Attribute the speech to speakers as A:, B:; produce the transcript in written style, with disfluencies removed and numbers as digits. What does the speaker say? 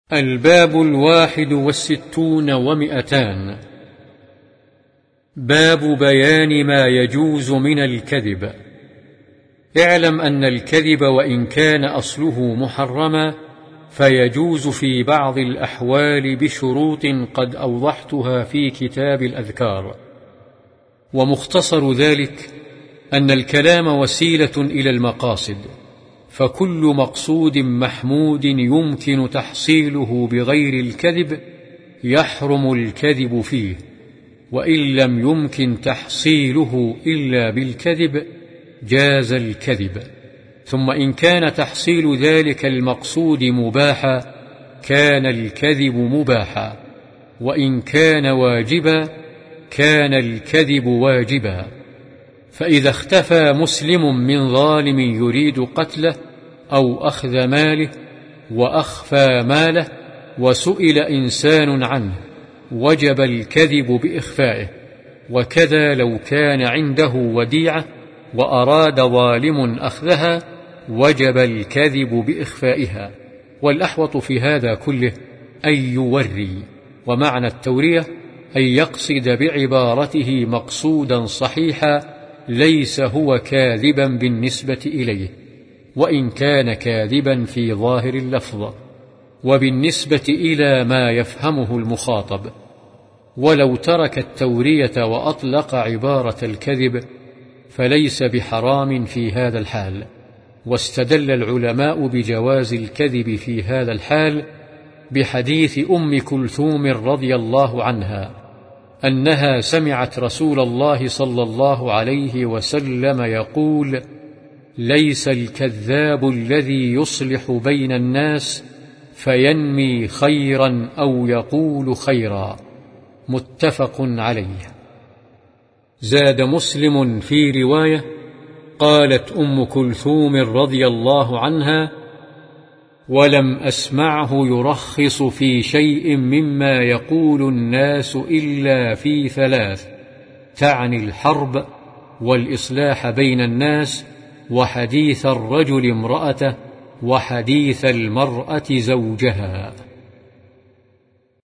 A: الباب 61 و200. باب بيان ما يجوز من الكذب. اعلم أن الكذب وإن كان أصله محرما فيجوز في بعض الأحوال بشروط قد أوضحتها في كتاب الأذكار. ومختصر ذلك أن الكلام وسيلة إلى المقاصد، فكل مقصود محمود يمكن تحصيله بغير الكذب يحرم الكذب فيه، وإن لم يمكن تحصيله إلا بالكذب جاز الكذب. ثم إن كان تحصيل ذلك المقصود مباحا كان الكذب مباحا، وإن كان واجبا كان الكذب واجبا. فإذا اختفى مسلم من ظالم يريد قتله أو أخذ ماله وأخفى ماله وسئل إنسان عنه وجب الكذب بإخفائه، وكذا لو كان عنده وديعة وأراد ظالم أخذها وجب الكذب بإخفائها. والأحوط في هذا كله أن يوري، ومعنى التورية أن يقصد بعبارته مقصودا صحيحا ليس هو كاذبا بالنسبة إليه، وإن كان كاذبا في ظاهر اللفظ وبالنسبة إلى ما يفهمه المخاطب. ولو ترك التورية وأطلق عبارة الكذب فليس بحرام في هذا الحال. واستدل العلماء بجواز الكذب في هذا الحال بحديث أم كلثوم رضي الله عنها أنها سمعت رسول الله صلى الله عليه وسلم يقول: ليس الكذاب الذي يصلح بين الناس فينمي خيرا أو يقول خيرا. متفق عليه. زاد مسلم في رواية: قالت أم كلثوم رضي الله عنها: ولم أسمعه يرخص في شيء مما يقول الناس إلا في ثلاث، تعني الحرب والإصلاح بين الناس وحديث الرجل امرأته وحديث المرأة زوجها.